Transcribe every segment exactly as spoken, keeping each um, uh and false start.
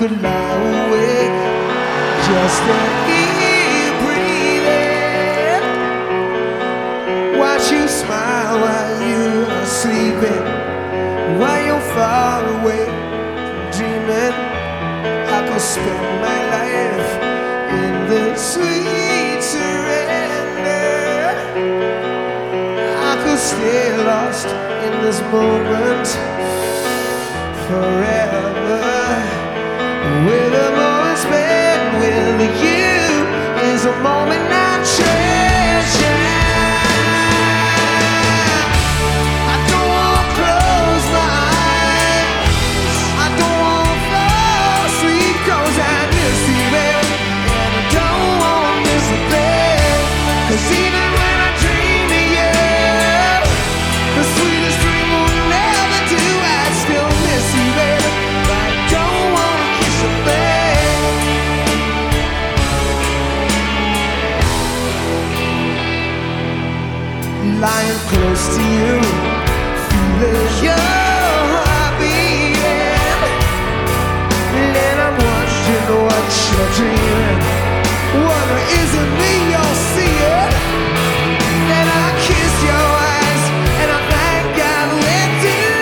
could lie awake just to hear you breathing. Watch you smile while you are sleeping, while you're far away dreaming. I could spend my life in the sweet surrender. I could stay lost in this moment forever. With a moment spent with you is a moment I treasure. I don't want to close my eyes, I don't want to fall asleep, 'cause I miss you, baby. And I don't want to miss a thing, 'cause even when I dream of you, the sweetest dream will never do. I still miss you, baby, but I don't want to kiss a thing. Lying close to you, feeling your heart beating, and I'm wondering what you're dreaming. Wonder, is it me you're seeing? Then I kiss your eyes and I thank God with you.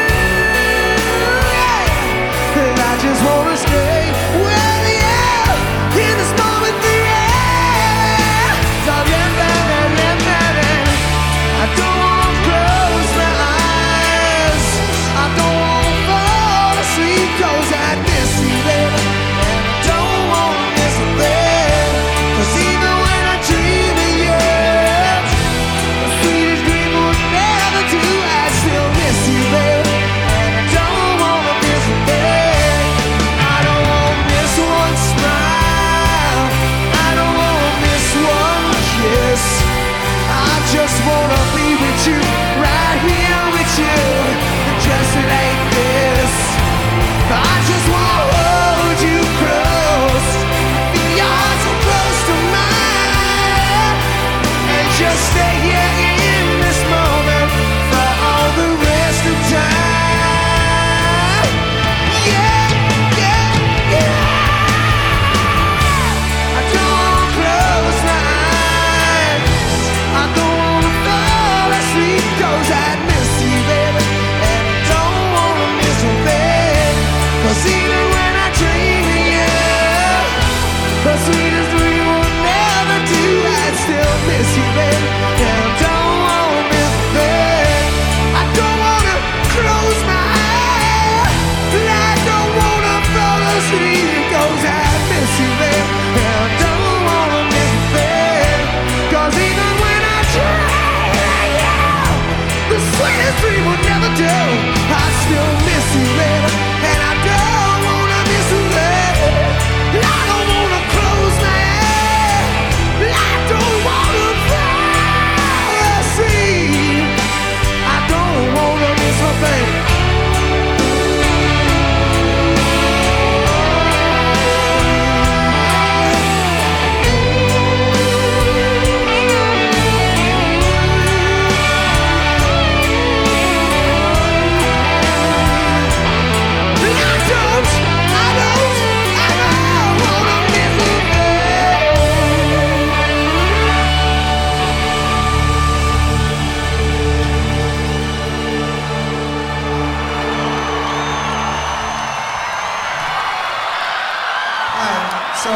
And I just wanna stay with you in this moment, the end. So yeah, man, man, man, man. I don't want to close my eyes, I don't want to fall asleep, 'cause I miss you, baby. And I don't want to miss a thing, 'cause even when I dream of you, the sweetest dream will never do. I still miss you, baby, and I don't want to miss a thing. I don't want to miss one smile, I don't want to miss one kiss. I just wanna be with you, right here with you, just like this. I just wanna hold you close, feel yours so close to mine, and just stay here in this moment for all the rest of time. Yeah, yeah, yeah. I don't wanna close my eyes, I don't wanna fall asleep, 'cause I miss you, baby, and I don't wanna miss a thing. 'Cause even when I dream of you, the sweetest dream will never do. I still miss you, baby, and I don't wanna miss a thing. I don't wanna close my eyes, I don't wanna fall asleep, 'cause I miss you, baby, and I don't wanna miss a thing. 'Cause even when I dream of you, the sweetest dream will never do. I still miss you, baby, and I don't wanna miss a thing. I don't wanna close my eyes, I don't wanna fall asleep, I don't wanna miss a thing. I don't, I don't, I don't wanna miss a thing. Alright, so,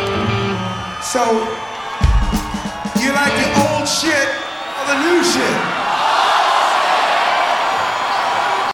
so, you like the old shit or the new shit?